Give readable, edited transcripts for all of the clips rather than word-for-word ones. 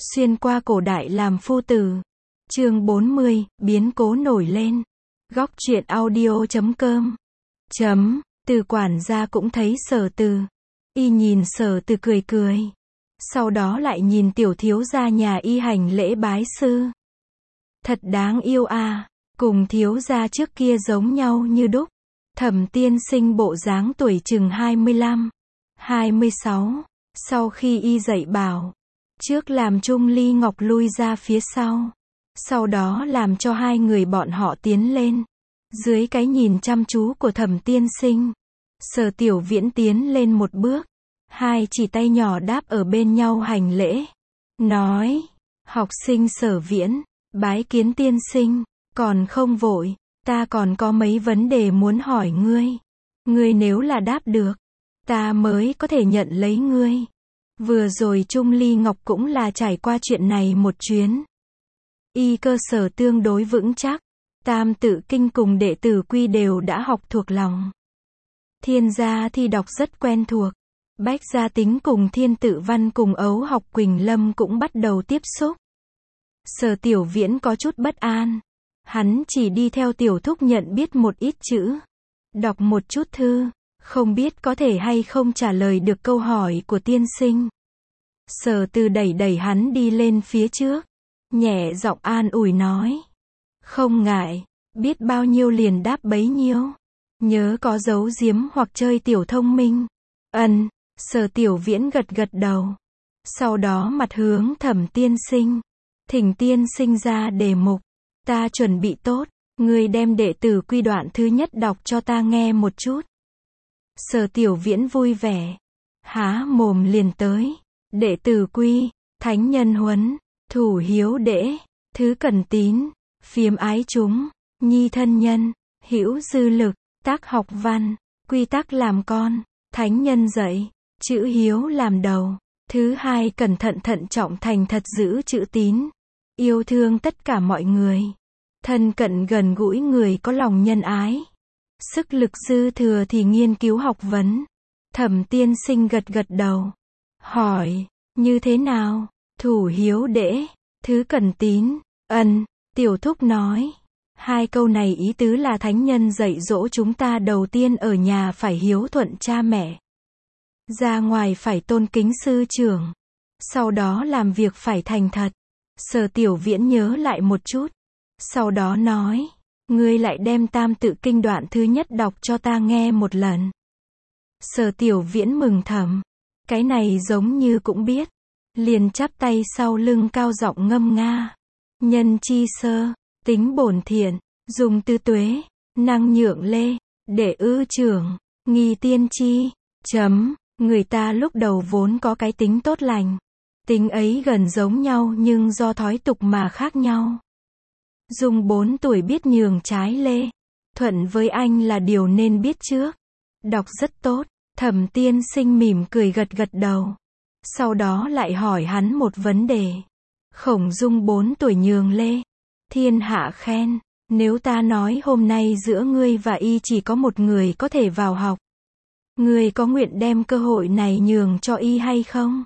Xuyên qua cổ đại làm phu tử. Chương 40, biến cố nổi lên. Góc truyện audio.com. Từ quản gia cũng thấy Sở Từ. Y nhìn Sở Từ cười cười. Sau đó lại nhìn tiểu thiếu gia nhà y hành lễ bái sư. Thật đáng yêu à, cùng thiếu gia trước kia giống nhau như đúc. Thẩm tiên sinh bộ dáng tuổi chừng 25, 26. Sau khi y dạy bảo, trước làm Trung Ly Ngọc lui ra phía sau đó làm cho hai người bọn họ tiến lên. Dưới cái nhìn chăm chú của Thẩm tiên sinh, Sở Tiểu Viễn tiến lên một bước, hai chỉ tay nhỏ đáp ở bên nhau hành lễ, nói: "Học sinh Sở Viễn, bái kiến tiên sinh, còn không vội, ta còn có mấy vấn đề muốn hỏi ngươi. Ngươi nếu là đáp được, ta mới có thể nhận lấy ngươi." Vừa rồi Trung Ly Ngọc cũng là trải qua chuyện này một chuyến. Y cơ sở tương đối vững chắc, Tam Tự Kinh cùng Đệ Tử Quy đều đã học thuộc lòng. Thiên Gia thi đọc rất quen thuộc. Bách Gia Tính cùng Thiên Tự Văn cùng Ấu học Quỳnh Lâm cũng bắt đầu tiếp xúc. Sở Tiểu Viễn có chút bất an. Hắn chỉ đi theo tiểu thúc nhận biết một ít chữ, đọc một chút thư, không biết có thể hay không trả lời được câu hỏi của tiên sinh. Sở Từ đẩy đẩy hắn đi lên phía trước, nhẹ giọng an ủi nói: "Không ngại, biết bao nhiêu liền đáp bấy nhiêu. Nhớ có giấu giếm hoặc chơi tiểu thông minh." Ân. Sở Tiểu Viễn gật gật đầu. Sau đó mặt hướng Thẩm tiên sinh: "Thỉnh tiên sinh ra đề mục. Ta chuẩn bị tốt, ngươi đem Đệ Tử Quy đoạn thứ nhất đọc cho ta nghe một chút." Sở Tiểu Viễn vui vẻ, há mồm liền tới. Đệ Tử Quy: Thánh nhân huấn, thủ hiếu đễ, thứ cần tín, phiếm ái chúng, nhi thân nhân, hữu dư lực, tác học văn, quy tắc làm con. Thánh nhân dạy, chữ hiếu làm đầu. Thứ hai cẩn thận thận trọng thành thật giữ chữ tín. Yêu thương tất cả mọi người. Thân cận gần gũi người có lòng nhân ái. Sức lực dư thừa thì nghiên cứu học vấn. Thẩm tiên sinh gật gật đầu, hỏi: "Như thế nào? Thủ hiếu đễ, thứ cần tín." Ân. Tiểu thúc nói: "Hai câu này ý tứ là thánh nhân dạy dỗ chúng ta đầu tiên ở nhà phải hiếu thuận cha mẹ, ra ngoài phải tôn kính sư trưởng, sau đó làm việc phải thành thật." Sở Tiểu Viễn nhớ lại một chút, sau đó nói: "Ngươi lại đem Tam Tự Kinh đoạn thứ nhất đọc cho ta nghe một lần." Sở Tiểu Viễn mừng thầm, cái này giống như cũng biết, liền chắp tay sau lưng cao giọng ngâm nga: "Nhân chi sơ, tính bổn thiện, dùng tư tuế, năng nhượng lê, để ư trưởng, nghi tiên chi." Người ta lúc đầu vốn có cái tính tốt lành. Tính ấy gần giống nhau nhưng do thói tục mà khác nhau. Dung 4 tuổi biết nhường trái lê, thuận với anh là điều nên biết trước. Đọc rất tốt. Thẩm tiên sinh mỉm cười gật gật đầu. Sau đó lại hỏi hắn một vấn đề. Khổng Dung 4 tuổi nhường lê, thiên hạ khen. Nếu ta nói hôm nay giữa ngươi và y chỉ có một người có thể vào học, ngươi có nguyện đem cơ hội này nhường cho y hay không?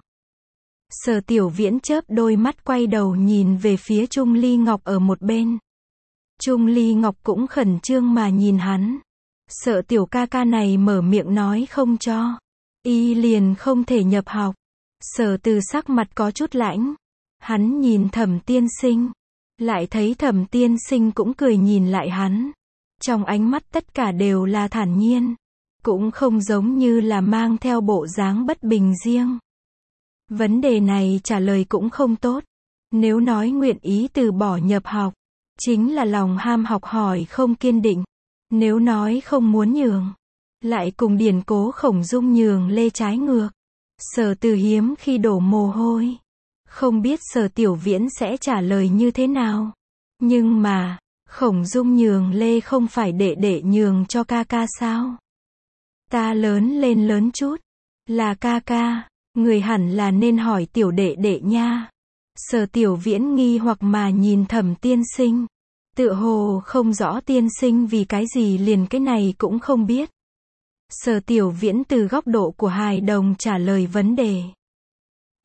Sở Tiểu Viễn chớp đôi mắt quay đầu nhìn về phía Trung Ly Ngọc ở một bên. Trung Ly Ngọc cũng khẩn trương mà nhìn hắn. Sợ tiểu ca ca này mở miệng nói không cho, y liền không thể nhập học. Sở Từ sắc mặt có chút lãnh. Hắn nhìn Thẩm tiên sinh, lại thấy Thẩm tiên sinh cũng cười nhìn lại hắn. Trong ánh mắt tất cả đều là thản nhiên, cũng không giống như là mang theo bộ dáng bất bình riêng. Vấn đề này trả lời cũng không tốt. Nếu nói nguyện ý từ bỏ nhập học, chính là lòng ham học hỏi không kiên định. Nếu nói không muốn nhường, lại cùng điển cố Khổng Dung nhường lê trái ngược. Sở Từ hiếm khi đổ mồ hôi, không biết Sở Tiểu Viễn sẽ trả lời như thế nào. Nhưng mà, Khổng Dung nhường lê không phải đệ đệ nhường cho ca ca sao? Ta lớn lên lớn chút, là ca ca, người hẳn là nên hỏi tiểu đệ đệ nha. Sở Tiểu Viễn nghi hoặc mà nhìn Thẩm tiên sinh, tựa hồ không rõ tiên sinh vì cái gì liền cái này cũng không biết. Sở Tiểu Viễn từ góc độ của hài đồng trả lời vấn đề.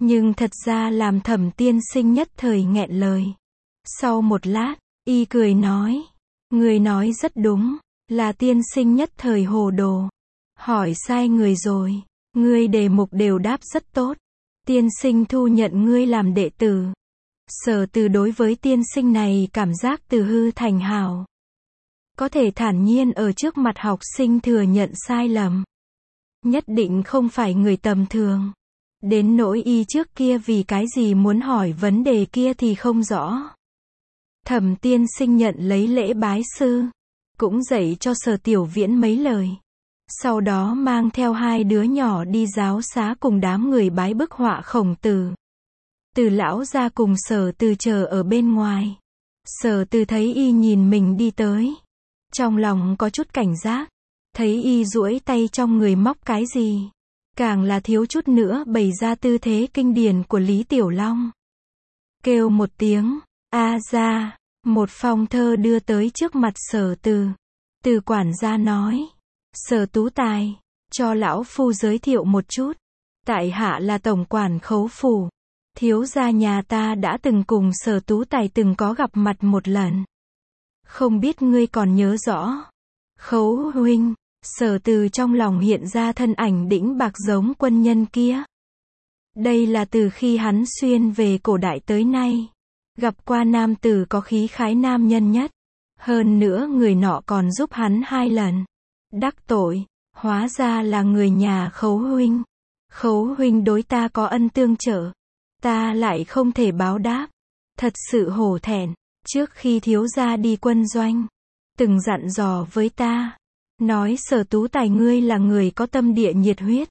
Nhưng thật ra làm Thẩm tiên sinh nhất thời nghẹn lời. Sau một lát, y cười nói, người nói rất đúng, là tiên sinh nhất thời hồ đồ. Hỏi sai người rồi, ngươi đề mục đều đáp rất tốt. Tiên sinh thu nhận ngươi làm đệ tử. Sở Từ đối với tiên sinh này cảm giác từ hư thành hảo. Có thể thản nhiên ở trước mặt học sinh thừa nhận sai lầm. Nhất định không phải người tầm thường. Đến nỗi y trước kia vì cái gì muốn hỏi vấn đề kia thì không rõ. Thẩm tiên sinh nhận lấy lễ bái sư. Cũng dạy cho Sở Tiểu Viễn mấy lời. Sau đó mang theo hai đứa nhỏ đi giáo xá cùng đám người bái bức họa Khổng Tử. Từ lão ra cùng Sở Từ chờ ở bên ngoài. Sở Từ thấy y nhìn mình đi tới. Trong lòng có chút cảnh giác. Thấy y duỗi tay trong người móc cái gì. Càng là thiếu chút nữa bày ra tư thế kinh điển của Lý Tiểu Long. Kêu một tiếng, a ra, một phong thơ đưa tới trước mặt Sở Từ. Từ quản gia nói, Sở Tú Tài, cho lão phu giới thiệu một chút. Tại hạ là tổng quản Khấu phủ. Thiếu gia nhà ta đã từng cùng Sở Tú Tài từng có gặp mặt một lần. Không biết ngươi còn nhớ rõ. Khấu huynh. Sở Từ trong lòng hiện ra thân ảnh đĩnh bạc giống quân nhân kia. Đây là từ khi hắn xuyên về cổ đại tới nay. Gặp qua nam tử có khí khái nam nhân nhất. Hơn nữa người nọ còn giúp hắn 2 lần. Đắc tội, hóa ra là người nhà Khấu huynh. Khấu huynh đối ta có ân tương trợ. Ta lại không thể báo đáp. Thật sự hổ thẹn. Trước khi thiếu gia đi quân doanh, từng dặn dò với ta. Nói Sở Tú Tài ngươi là người có tâm địa nhiệt huyết.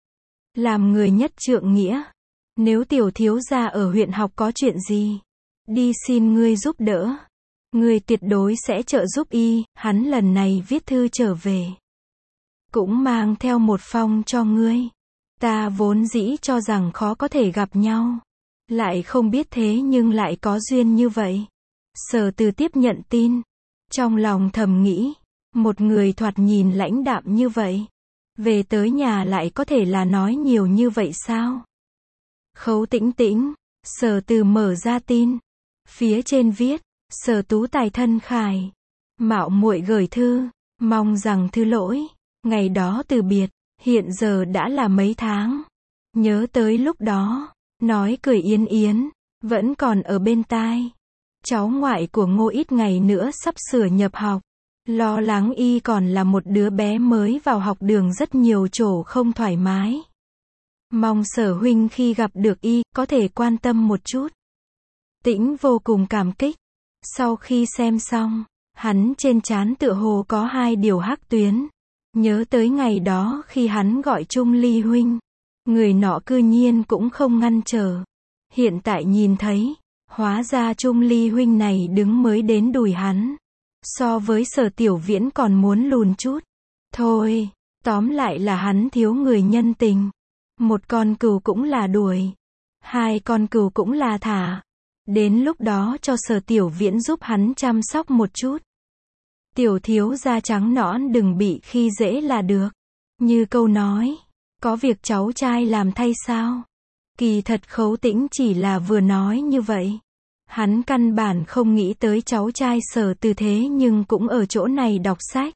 Làm người nhất trượng nghĩa. Nếu tiểu thiếu gia ở huyện học có chuyện gì, đi xin ngươi giúp đỡ. Ngươi tuyệt đối sẽ trợ giúp y. Hắn lần này viết thư trở về. Cũng mang theo một phong cho ngươi. Ta vốn dĩ cho rằng khó có thể gặp nhau. Lại không biết thế nhưng lại có duyên như vậy. Sở Từ tiếp nhận tin. Trong lòng thầm nghĩ. Một người thoạt nhìn lãnh đạm như vậy. Về tới nhà lại có thể là nói nhiều như vậy sao? Khấu Tĩnh Tĩnh. Sở Từ mở ra tin. Phía trên viết. Sở Tú Tài thân khải. Mạo muội gửi thư. Mong rằng thứ lỗi. Ngày đó từ biệt. Hiện giờ đã là mấy tháng. Nhớ tới lúc đó. Nói cười yến yến. Vẫn còn ở bên tai. Cháu ngoại của Ngô ít ngày nữa sắp sửa nhập học. Lo lắng y còn là một đứa bé mới vào học đường rất nhiều chỗ không thoải mái. Mong Sở huynh khi gặp được y, có thể quan tâm một chút. Tĩnh vô cùng cảm kích. Sau khi xem xong, hắn trên trán tựa hồ có 2 điều hắc tuyến. Nhớ tới ngày đó khi hắn gọi Trung Ly huynh. Người nọ cư nhiên cũng không ngăn trở. Hiện tại nhìn thấy, hóa ra Trung Ly huynh này đứng mới đến đùi hắn. So với Sở Tiểu Viễn còn muốn lùn chút. Thôi, tóm lại là hắn thiếu người nhân tình. Một con cừu cũng là đuổi. 2 con cừu cũng là thả. Đến lúc đó cho Sở Tiểu Viễn giúp hắn chăm sóc một chút. Tiểu thiếu da trắng nõn đừng bị khi dễ là được. Như câu nói, có việc cháu trai làm thay sao? Kỳ thật Khấu Tĩnh chỉ là vừa nói như vậy. Hắn căn bản không nghĩ tới cháu trai Sở Từ thế nhưng cũng ở chỗ này đọc sách.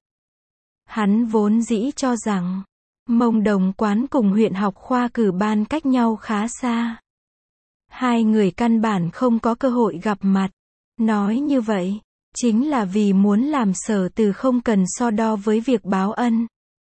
Hắn vốn dĩ cho rằng, Mông Đồng quán cùng huyện học khoa cử ban cách nhau khá xa. 2 người căn bản không có cơ hội gặp mặt. Nói như vậy, chính là vì muốn làm Sở Từ không cần so đo với việc báo ân.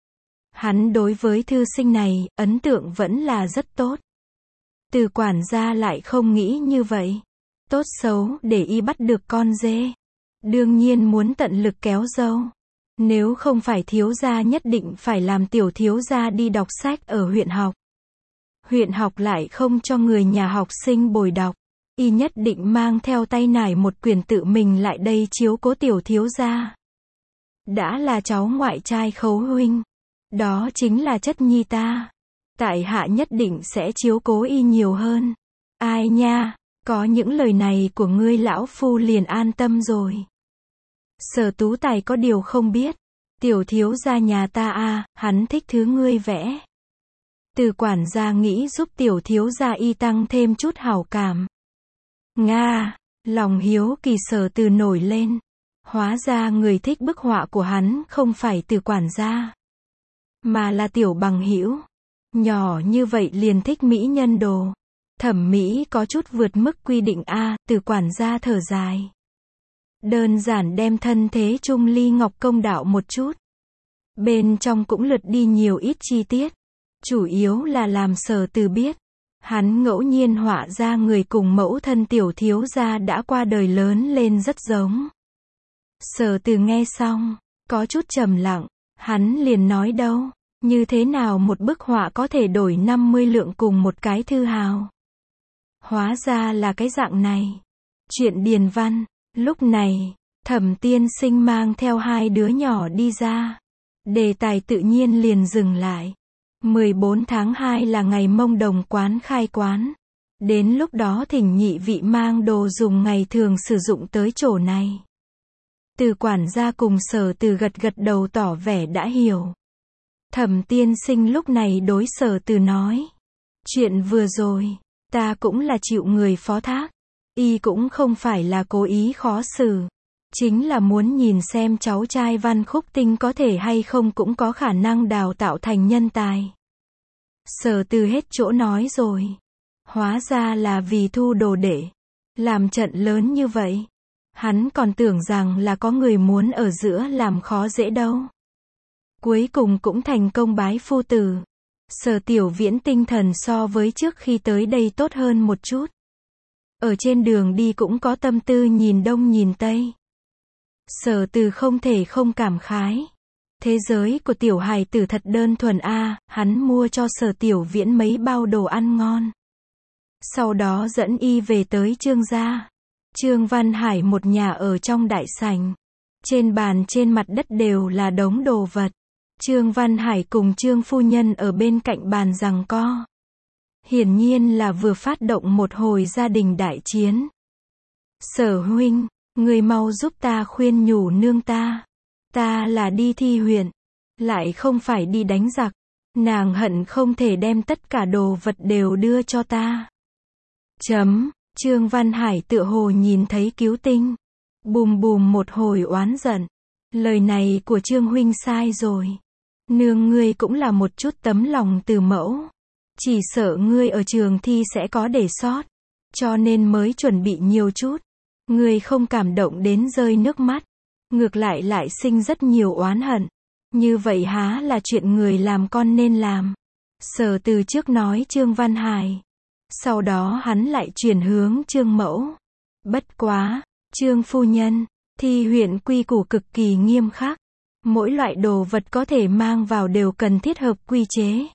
Hắn đối với thư sinh này, ấn tượng vẫn là rất tốt. Từ quản gia lại không nghĩ như vậy. Tốt xấu để y bắt được con dê. Đương nhiên muốn tận lực kéo dâu. Nếu không phải thiếu gia nhất định phải làm tiểu thiếu gia đi đọc sách ở huyện học. Huyện học lại không cho người nhà học sinh bồi đọc. Y nhất định mang theo tay nải một quyển tự mình lại đây chiếu cố tiểu thiếu gia. Đã là cháu ngoại trai Khấu huynh. Đó chính là chất nhi ta. Tại hạ nhất định sẽ chiếu cố y nhiều hơn. Ai nha, có những lời này của ngươi lão phu liền an tâm rồi. Sở Tú Tài có điều không biết. Tiểu thiếu gia nhà ta hắn thích thứ ngươi vẽ. Từ quản gia nghĩ giúp tiểu thiếu gia y tăng thêm chút hảo cảm. Nga, lòng hiếu kỳ Sở Từ nổi lên. Hóa ra người thích bức họa của hắn không phải Từ quản gia, mà là tiểu bằng hữu. Nhỏ như vậy liền thích mỹ nhân đồ. Thẩm mỹ có chút vượt mức quy định a. Từ quản gia thở dài. Đơn giản đem thân thế Trung Ly Ngọc công đạo một chút. Bên trong cũng lượt đi nhiều ít chi tiết. Chủ yếu là làm Sở Từ biết. Hắn ngẫu nhiên họa ra người cùng mẫu thân tiểu thiếu gia đã qua đời lớn lên rất giống. Sở Từ nghe xong, có chút trầm lặng. Hắn liền nói đâu, như thế nào một bức họa có thể đổi 50 lượng cùng một cái thư hào. Hóa ra là cái dạng này. Chuyện điền văn. Lúc này, Thẩm tiên sinh mang theo hai đứa nhỏ đi ra. Đề tài tự nhiên liền dừng lại. 14 tháng 2 là ngày Mông Đồng quán khai quán. Đến lúc đó thỉnh nhị vị mang đồ dùng ngày thường sử dụng tới chỗ này. Từ quản gia cùng Sở Từ gật gật đầu tỏ vẻ đã hiểu. Thẩm tiên sinh lúc này đối Sở Từ nói. Chuyện vừa rồi, ta cũng là chịu người phó thác. Y cũng không phải là cố ý khó xử. Chính là muốn nhìn xem cháu trai Văn Khúc Tinh có thể hay không cũng có khả năng đào tạo thành nhân tài. Sở Từ hết chỗ nói rồi. Hóa ra là vì thu đồ đệ. Làm trận lớn như vậy. Hắn còn tưởng rằng là có người muốn ở giữa làm khó dễ đâu. Cuối cùng cũng thành công bái phu tử. Sở Tiểu Viễn tinh thần so với trước khi tới đây tốt hơn một chút. Ở trên đường đi cũng có tâm tư nhìn đông nhìn tây. Sở Từ không thể không cảm khái. Thế giới của tiểu hài tử thật đơn thuần a. Hắn mua cho Sở Tiểu Viễn mấy bao đồ ăn ngon. Sau đó dẫn y về tới Trương gia. Trương Văn Hải một nhà ở trong đại sảnh. Trên bàn trên mặt đất đều là đống đồ vật. Trương Văn Hải cùng Trương phu nhân ở bên cạnh bàn giằng co. Hiển nhiên là vừa phát động một hồi gia đình đại chiến. Sở huynh, người mau giúp ta khuyên nhủ nương ta. Ta là đi thi huyện, lại không phải đi đánh giặc. Nàng hận không thể đem tất cả đồ vật đều đưa cho ta. Trương Văn Hải tựa hồ nhìn thấy cứu tinh. Bùm bùm một hồi oán giận. Lời này của Trương huynh sai rồi. Nương ngươi cũng là một chút tấm lòng từ mẫu. Chỉ sợ ngươi ở trường thi sẽ có để sót. Cho nên mới chuẩn bị nhiều chút. Ngươi không cảm động đến rơi nước mắt. Ngược lại sinh rất nhiều oán hận. Như vậy há là chuyện người làm con nên làm. Sở Từ trước nói Trương Văn Hải. Sau đó hắn lại chuyển hướng Trương mẫu. Bất quá, Trương phu nhân, thi huyện quy củ cực kỳ nghiêm khắc. Mỗi loại đồ vật có thể mang vào đều cần thiết hợp quy chế.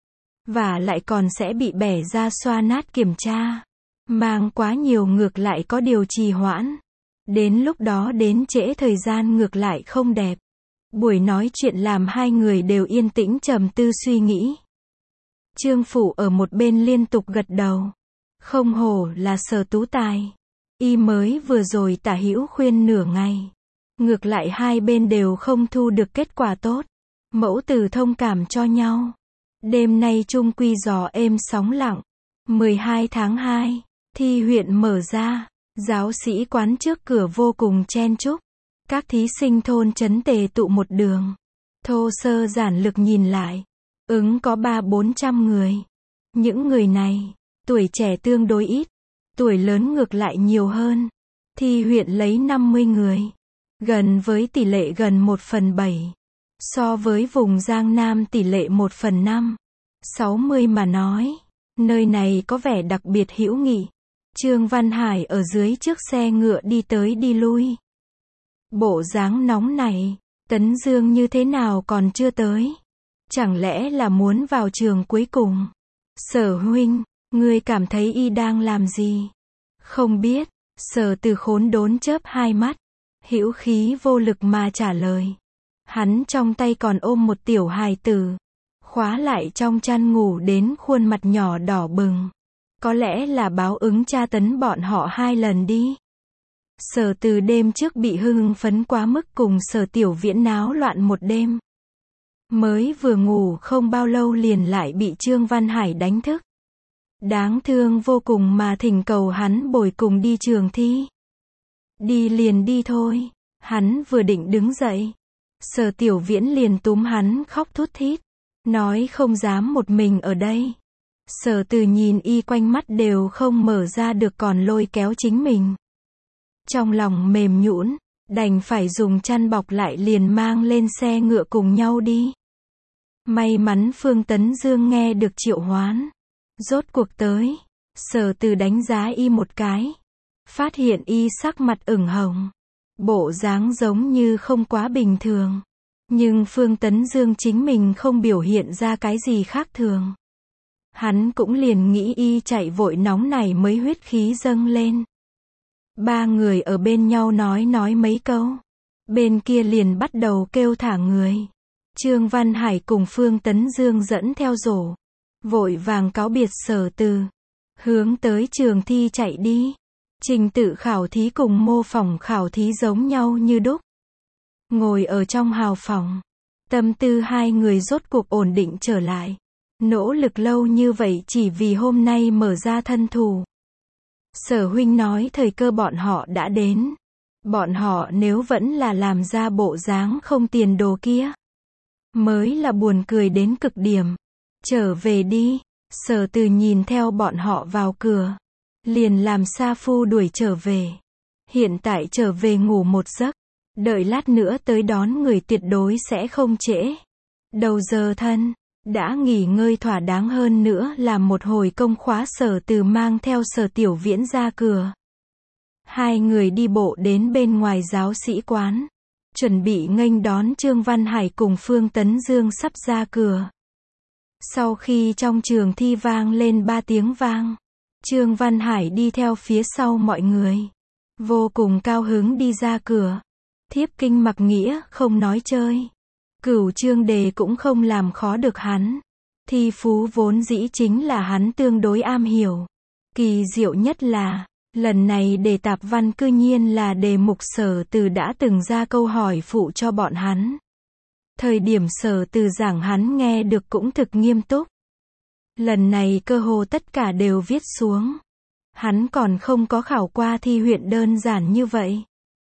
Và lại còn sẽ bị bẻ ra xoa nát kiểm tra. Mang quá nhiều ngược lại có điều trì hoãn. Đến lúc đó đến trễ thời gian ngược lại không đẹp. Buổi nói chuyện làm hai người đều yên tĩnh trầm tư suy nghĩ. Trương Phủ ở một bên liên tục gật đầu. Không hổ là Sở tú tài. Y mới vừa rồi tả hữu khuyên nửa ngày. Ngược lại hai bên đều không thu được kết quả tốt. Mẫu tử thông cảm cho nhau. Đêm nay chung quy gió êm sóng lặng. 12 tháng 2, thi huyện mở ra. Giáo sĩ quán trước cửa vô cùng chen chúc. Các thí sinh thôn trấn tề tụ một đường. Thô sơ giản lược nhìn lại. Ứng có 300-400 người. Những người này, tuổi trẻ tương đối ít. Tuổi lớn ngược lại nhiều hơn. Thi huyện lấy 50 người. Gần với tỷ lệ gần 1/7. So với vùng Giang Nam tỷ lệ 1/5. 60 mà nói. Nơi này có vẻ đặc biệt hữu nghị. Trương Văn Hải ở dưới chiếc xe ngựa đi tới đi lui. Bộ dáng nóng này, Tấn Dương như thế nào còn chưa tới? Chẳng lẽ là muốn vào trường cuối cùng? Sở huynh, ngươi cảm thấy y đang làm gì? Không biết. Sở Từ khốn đốn chớp hai mắt. Hữu khí vô lực mà trả lời. Hắn trong tay còn ôm một tiểu hài tử. Khóa lại trong chăn ngủ đến khuôn mặt nhỏ đỏ bừng. Có lẽ là báo ứng tra tấn bọn họ 2 lần đi. Sở Từ đêm trước bị hưng phấn quá mức cùng Sở Tiểu Viễn náo loạn một đêm. Mới vừa ngủ không bao lâu liền lại bị Trương Văn Hải đánh thức. Đáng thương vô cùng mà thỉnh cầu hắn bồi cùng đi trường thi. Đi liền đi thôi. Hắn vừa định đứng dậy. Sở Tiểu Viễn liền túm hắn khóc thút thít. Nói không dám một mình ở đây. Sở Từ nhìn y quanh mắt đều không mở ra được còn lôi kéo chính mình. Trong lòng mềm nhũn, đành phải dùng chăn bọc lại liền mang lên xe ngựa cùng nhau đi. May mắn Phương Tấn Dương nghe được triệu hoán. Rốt cuộc tới. Sở Từ đánh giá y một cái. Phát hiện y sắc mặt ửng hồng. Bộ dáng giống như không quá bình thường. Nhưng Phương Tấn Dương chính mình không biểu hiện ra cái gì khác thường. Hắn cũng liền nghĩ y chạy vội nóng này mới huyết khí dâng lên. Ba người ở bên nhau nói mấy câu. Bên kia liền bắt đầu kêu thả người. Trương Văn Hải cùng Phương Tấn Dương dẫn theo rổ. Vội vàng cáo biệt Sở Từ. Hướng tới trường thi chạy đi. Trình tự khảo thí cùng mô phỏng khảo thí giống nhau như đúc. Ngồi ở trong hào phòng. Tâm tư hai người rốt cuộc ổn định trở lại. Nỗ lực lâu như vậy chỉ vì hôm nay mở ra thân thủ. Sở huynh nói thời cơ bọn họ đã đến. Bọn họ nếu vẫn là làm ra bộ dáng không tiền đồ kia. Mới là buồn cười đến cực điểm. Trở về đi. Sở Từ nhìn theo bọn họ vào cửa. Liền làm sa phu đuổi trở về. Hiện tại trở về ngủ một giấc. Đợi lát nữa tới đón người tuyệt đối sẽ không trễ. Đầu giờ thân. Đã nghỉ ngơi thỏa đáng hơn nữa làm một hồi công khóa. Sở Từ mang theo Sở Tiểu Viễn ra cửa. Hai người đi bộ đến bên ngoài giáo sĩ quán. Chuẩn bị nghênh đón Trương Văn Hải cùng Phương Tấn Dương sắp ra cửa. Sau khi trong trường thi vang lên 3 tiếng vang. Trương Văn Hải đi theo phía sau mọi người. Vô cùng cao hứng đi ra cửa. Thiếp kinh mặc nghĩa không nói chơi. Cửu Trương Đề cũng không làm khó được hắn. Thi phú vốn dĩ chính là hắn tương đối am hiểu. Kỳ diệu nhất là, lần này đề tạp văn cư nhiên là đề mục Sở Từ đã từng ra câu hỏi phụ cho bọn hắn. Thời điểm Sở Từ giảng hắn nghe được cũng thực nghiêm túc. Lần này cơ hồ tất cả đều viết xuống. Hắn còn không có khảo qua thi huyện đơn giản như vậy.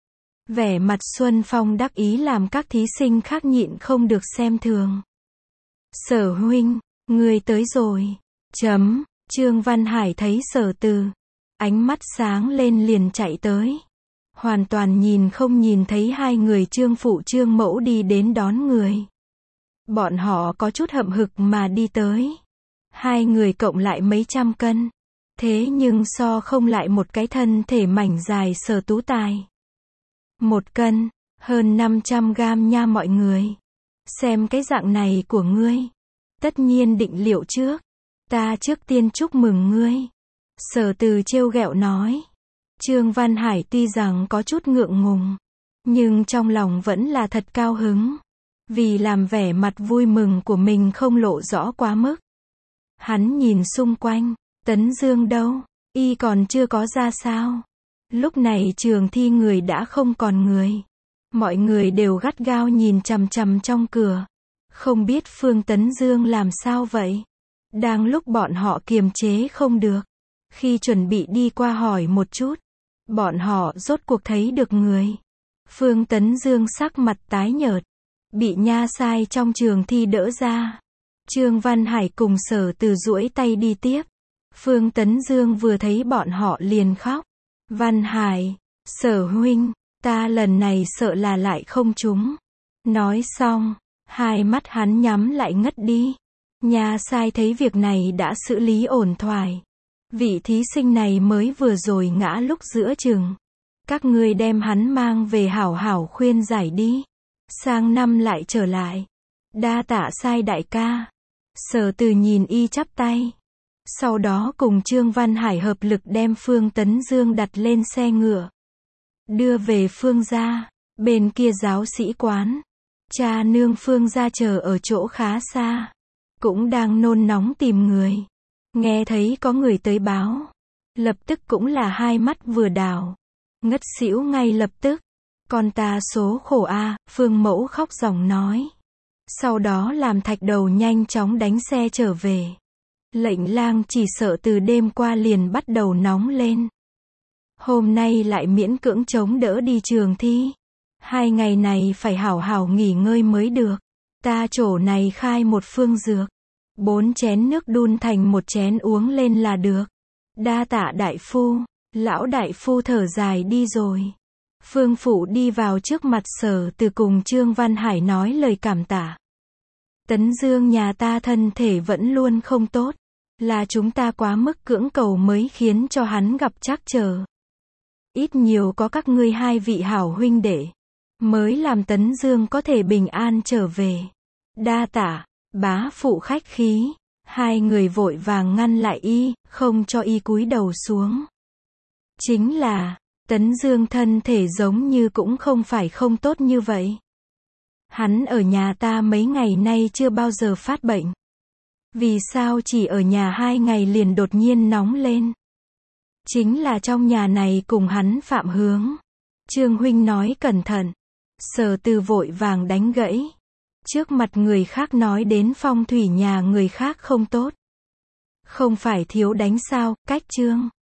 Vẻ mặt Xuân Phong đắc ý làm các thí sinh khác nhịn không được xem thường. Sở huynh, người tới rồi. Trương Văn Hải thấy Sở Từ. Ánh mắt sáng lên liền chạy tới. Hoàn toàn nhìn không nhìn thấy hai người Trương phụ Trương mẫu đi đến đón người. Bọn họ có chút hậm hực mà đi tới. Hai người cộng lại mấy trăm cân. Thế nhưng so không lại một cái thân thể mảnh dài Sở Tú Tài. 1 cân, hơn 500 gam nha mọi người. Xem cái dạng này của ngươi. Tất nhiên định liệu trước. Ta trước tiên chúc mừng ngươi. Sở Từ trêu ghẹo nói. Trương Văn Hải tuy rằng có chút ngượng ngùng. Nhưng trong lòng vẫn là thật cao hứng. Vì làm vẻ mặt vui mừng của mình không lộ rõ quá mức. Hắn nhìn xung quanh. Tấn Dương đâu? Y còn chưa có ra sao? Lúc này trường thi người đã không còn người. Mọi người đều gắt gao nhìn chằm chằm trong cửa. Không biết Phương Tấn Dương làm sao vậy? Đang lúc bọn họ kiềm chế không được. Khi chuẩn bị đi qua hỏi một chút. Bọn họ rốt cuộc thấy được người. Phương Tấn Dương sắc mặt tái nhợt. Bị nha sai trong trường thi đỡ ra. Trương Văn Hải cùng Sở Từ duỗi tay đi tiếp. Phương Tấn Dương vừa thấy bọn họ liền khóc. Văn Hải, Sở huynh, ta lần này sợ là lại không trúng. Nói xong, hai mắt hắn nhắm lại ngất đi. Nha sai thấy việc này đã xử lý ổn thỏa. Vị thí sinh này mới vừa rồi ngã lúc giữa chừng. Các ngươi đem hắn mang về hảo hảo khuyên giải đi. Sang năm lại trở lại. Đa tạ sai đại ca. Sở Từ nhìn y chắp tay. Sau đó cùng Trương Văn Hải hợp lực đem Phương Tấn Dương đặt lên xe ngựa. Đưa về Phương gia. Bên kia giáo sĩ quán. Cha nương Phương gia chờ ở chỗ khá xa. Cũng đang nôn nóng tìm người. Nghe thấy có người tới báo. Lập tức cũng là hai mắt vừa đảo. Ngất xỉu ngay lập tức. Con ta số khổ a, Phương mẫu khóc ròng nói. Sau đó làm thạch đầu nhanh chóng đánh xe trở về. Lệnh Lang chỉ sợ từ đêm qua liền bắt đầu nóng lên. Hôm nay lại miễn cưỡng chống đỡ đi trường thi. 2 ngày này phải hảo hảo nghỉ ngơi mới được. Ta chỗ này khai một phương dược. 4 chén nước đun thành 1 chén uống lên là được. Đa tạ đại phu. Lão đại phu thở dài đi rồi. Phương Phụ đi vào trước mặt Sở Từ cùng Trương Văn Hải nói lời cảm tạ. Tấn Dương nhà ta thân thể vẫn luôn không tốt. Là chúng ta quá mức cưỡng cầu mới khiến cho hắn gặp trắc trở. Ít nhiều có các ngươi 2 vị hảo huynh đệ. Mới làm Tấn Dương có thể bình an trở về. Đa tạ, bá phụ khách khí. 2 người vội vàng ngăn lại y, không cho y cúi đầu xuống. Chính là, Tấn Dương thân thể giống như cũng không phải không tốt như vậy. Hắn ở nhà ta mấy ngày nay chưa bao giờ phát bệnh. Vì sao chỉ ở nhà 2 ngày liền đột nhiên nóng lên? Chính là trong nhà này cùng hắn phạm hướng. Trương huynh nói cẩn thận. Sở Từ vội vàng đánh gãy. Trước mặt người khác nói đến phong thủy nhà người khác không tốt. Không phải thiếu đánh sao, cách Trương.